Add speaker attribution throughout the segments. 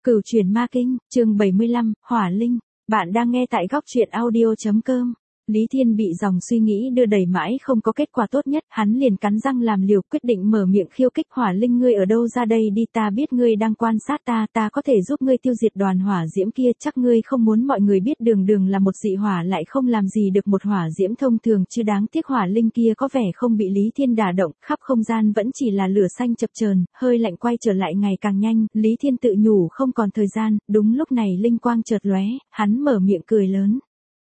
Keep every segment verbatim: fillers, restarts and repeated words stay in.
Speaker 1: Cửu Chuyển Ma Kinh, chương bảy mươi lăm, Hỏa Linh. Bạn đang nghe tại góc truyện audio chấm com. Lý Thiên bị dòng suy nghĩ đưa đẩy mãi không có kết quả tốt nhất, hắn liền cắn răng làm liều, quyết định mở miệng khiêu khích. Hỏa Linh, ngươi ở đâu ra đây đi, ta biết ngươi đang quan sát ta, ta có thể giúp ngươi tiêu diệt đoàn hỏa diễm kia, chắc ngươi không muốn mọi người biết Đường Đường là một dị hỏa lại không làm gì được một hỏa diễm thông thường chứ. Đáng tiếc Hỏa Linh kia có vẻ không bị Lý Thiên đả động, khắp không gian vẫn chỉ là lửa xanh chập chờn, hơi lạnh quay trở lại ngày càng nhanh. Lý Thiên tự nhủ không còn thời gian, đúng lúc này linh quang chợt lóe, hắn mở miệng cười lớn.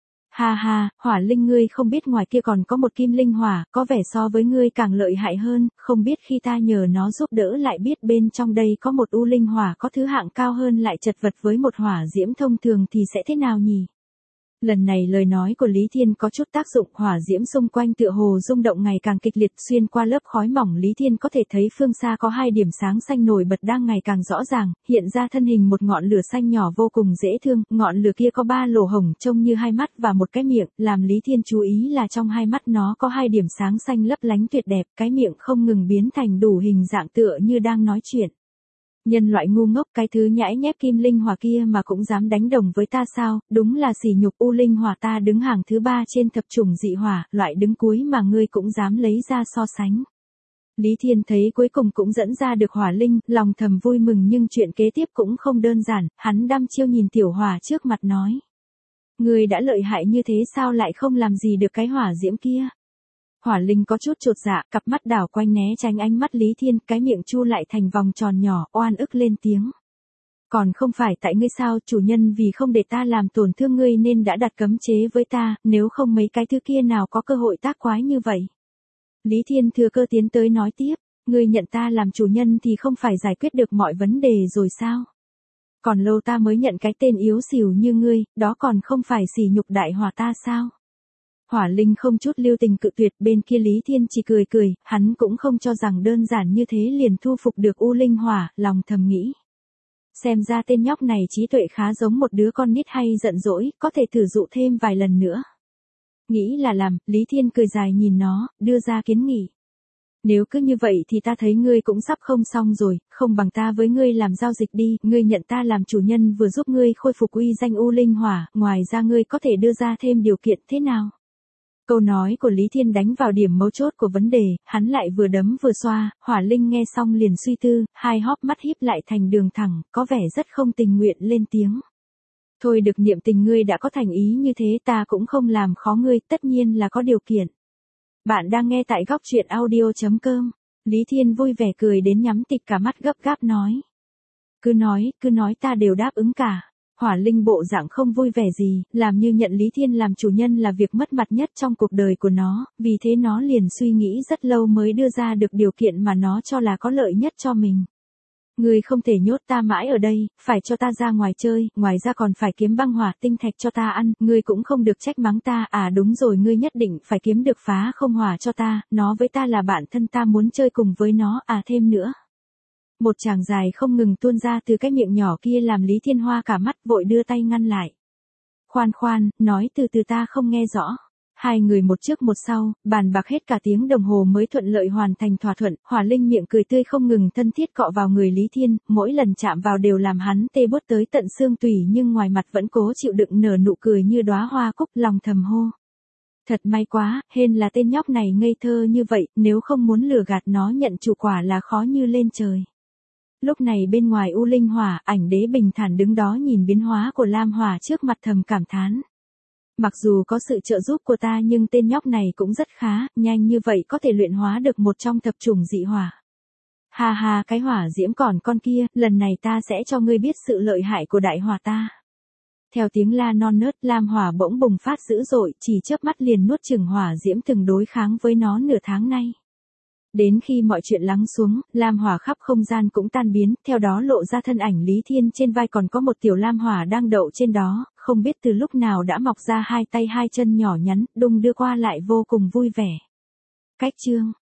Speaker 1: Ha ha, Hỏa Linh, ngươi không biết ngoài kia còn có một kim linh hỏa, có vẻ so với ngươi càng lợi hại hơn, không biết khi ta nhờ nó giúp đỡ lại biết bên trong đây có một u linh hỏa có thứ hạng cao hơn lại chật vật với một hỏa diễm thông thường thì sẽ thế nào nhỉ? Lần này lời nói của Lý Thiên có chút tác dụng, hỏa diễm xung quanh tựa hồ rung động ngày càng kịch liệt, xuyên qua lớp khói mỏng Lý Thiên có thể thấy phương xa có hai điểm sáng xanh nổi bật đang ngày càng rõ ràng, hiện ra thân hình một ngọn lửa xanh nhỏ vô cùng dễ thương, ngọn lửa kia có ba lỗ hổng trông như hai mắt và một cái miệng, làm Lý Thiên chú ý là trong hai mắt nó có hai điểm sáng xanh lấp lánh tuyệt đẹp, cái miệng không ngừng biến thành đủ hình dạng tựa như đang nói chuyện. Nhân loại ngu ngốc, cái thứ nhãi nhép kim linh hỏa kia mà cũng dám đánh đồng với ta sao, đúng là sỉ nhục. U linh hỏa ta đứng hàng thứ ba trên thập chủng dị hỏa, loại đứng cuối mà ngươi cũng dám lấy ra so sánh. Lý Thiên thấy cuối cùng cũng dẫn ra được Hỏa Linh, lòng thầm vui mừng, nhưng chuyện kế tiếp cũng không đơn giản, hắn đăm chiêu nhìn tiểu hỏa trước mặt nói. Ngươi đã lợi hại như thế sao lại không làm gì được cái hỏa diễm kia? Hỏa Linh có chút chột dạ, cặp mắt đảo quanh né tránh ánh mắt Lý Thiên, cái miệng chu lại thành vòng tròn nhỏ, oan ức lên tiếng. Còn không phải tại ngươi sao, chủ nhân vì không để ta làm tổn thương ngươi nên đã đặt cấm chế với ta, nếu không mấy cái thứ kia nào có cơ hội tác quái như vậy. Lý Thiên thừa cơ tiến tới nói tiếp, ngươi nhận ta làm chủ nhân thì không phải giải quyết được mọi vấn đề rồi sao? Còn lâu ta mới nhận cái tên yếu xìu như ngươi, đó còn không phải sỉ nhục đại hỏa ta sao? Hỏa Linh không chút lưu tình cự tuyệt, bên kia Lý Thiên chỉ cười cười, hắn cũng không cho rằng đơn giản như thế liền thu phục được u linh hỏa, lòng thầm nghĩ. Xem ra tên nhóc này trí tuệ khá giống một đứa con nít hay giận dỗi, có thể thử dụ thêm vài lần nữa. Nghĩ là làm, Lý Thiên cười dài nhìn nó, đưa ra kiến nghị. Nếu cứ như vậy thì ta thấy ngươi cũng sắp không xong rồi, không bằng ta với ngươi làm giao dịch đi, ngươi nhận ta làm chủ nhân vừa giúp ngươi khôi phục uy danh u linh hỏa, ngoài ra ngươi có thể đưa ra thêm điều kiện thế nào? Câu nói của Lý Thiên đánh vào điểm mấu chốt của vấn đề, hắn lại vừa đấm vừa xoa, Hỏa Linh nghe xong liền suy tư, hai hóp mắt híp lại thành đường thẳng, có vẻ rất không tình nguyện lên tiếng. Thôi được, niệm tình ngươi đã có thành ý như thế ta cũng không làm khó ngươi, tất nhiên là có điều kiện. Bạn đang nghe tại góc truyện audio chấm com. Lý Thiên vui vẻ cười đến nhắm tịt cả mắt, gấp gáp nói. Cứ nói, cứ nói ta đều đáp ứng cả. Hỏa Linh bộ dạng không vui vẻ gì, làm như nhận Lý Thiên làm chủ nhân là việc mất mặt nhất trong cuộc đời của nó, vì thế nó liền suy nghĩ rất lâu mới đưa ra được điều kiện mà nó cho là có lợi nhất cho mình. Ngươi không thể nhốt ta mãi ở đây, phải cho ta ra ngoài chơi, ngoài ra còn phải kiếm băng hỏa tinh thạch cho ta ăn, ngươi cũng không được trách mắng ta, à đúng rồi, ngươi nhất định phải kiếm được phá không hỏa cho ta, nó với ta là bạn thân, ta muốn chơi cùng với nó, à thêm nữa. Một tràng dài không ngừng tuôn ra từ cái miệng nhỏ kia làm Lý Thiên Hoa cả mắt, vội đưa tay ngăn lại. Khoan khoan, nói từ từ, ta không nghe rõ. Hai người một trước một sau, bàn bạc hết cả tiếng đồng hồ mới thuận lợi hoàn thành thỏa thuận. Hỏa Linh miệng cười tươi không ngừng thân thiết cọ vào người Lý Thiên, mỗi lần chạm vào đều làm hắn tê buốt tới tận xương tủy, nhưng ngoài mặt vẫn cố chịu đựng nở nụ cười như đóa hoa cúc, lòng thầm hô. Thật may quá, hên là tên nhóc này ngây thơ như vậy, nếu không muốn lừa gạt nó nhận chủ quả là khó như lên trời. Lúc này bên ngoài u linh hỏa, Ảnh Đế bình thản đứng đó nhìn biến hóa của lam hỏa trước mặt, thầm cảm thán. Mặc dù có sự trợ giúp của ta nhưng tên nhóc này cũng rất khá, nhanh như vậy có thể luyện hóa được một trong thập chủng dị hỏa. Ha ha, cái hỏa diễm còn con kia, lần này ta sẽ cho ngươi biết sự lợi hại của đại hỏa ta. Theo tiếng la non nớt, lam hỏa bỗng bùng phát dữ dội, chỉ chớp mắt liền nuốt chửng hỏa diễm từng đối kháng với nó nửa tháng nay. Đến khi mọi chuyện lắng xuống, lam hỏa khắp không gian cũng tan biến, theo đó lộ ra thân ảnh Lý Thiên, trên vai còn có một tiểu lam hỏa đang đậu trên đó, không biết từ lúc nào đã mọc ra hai tay hai chân nhỏ nhắn, đung đưa qua lại vô cùng vui vẻ. Cách chương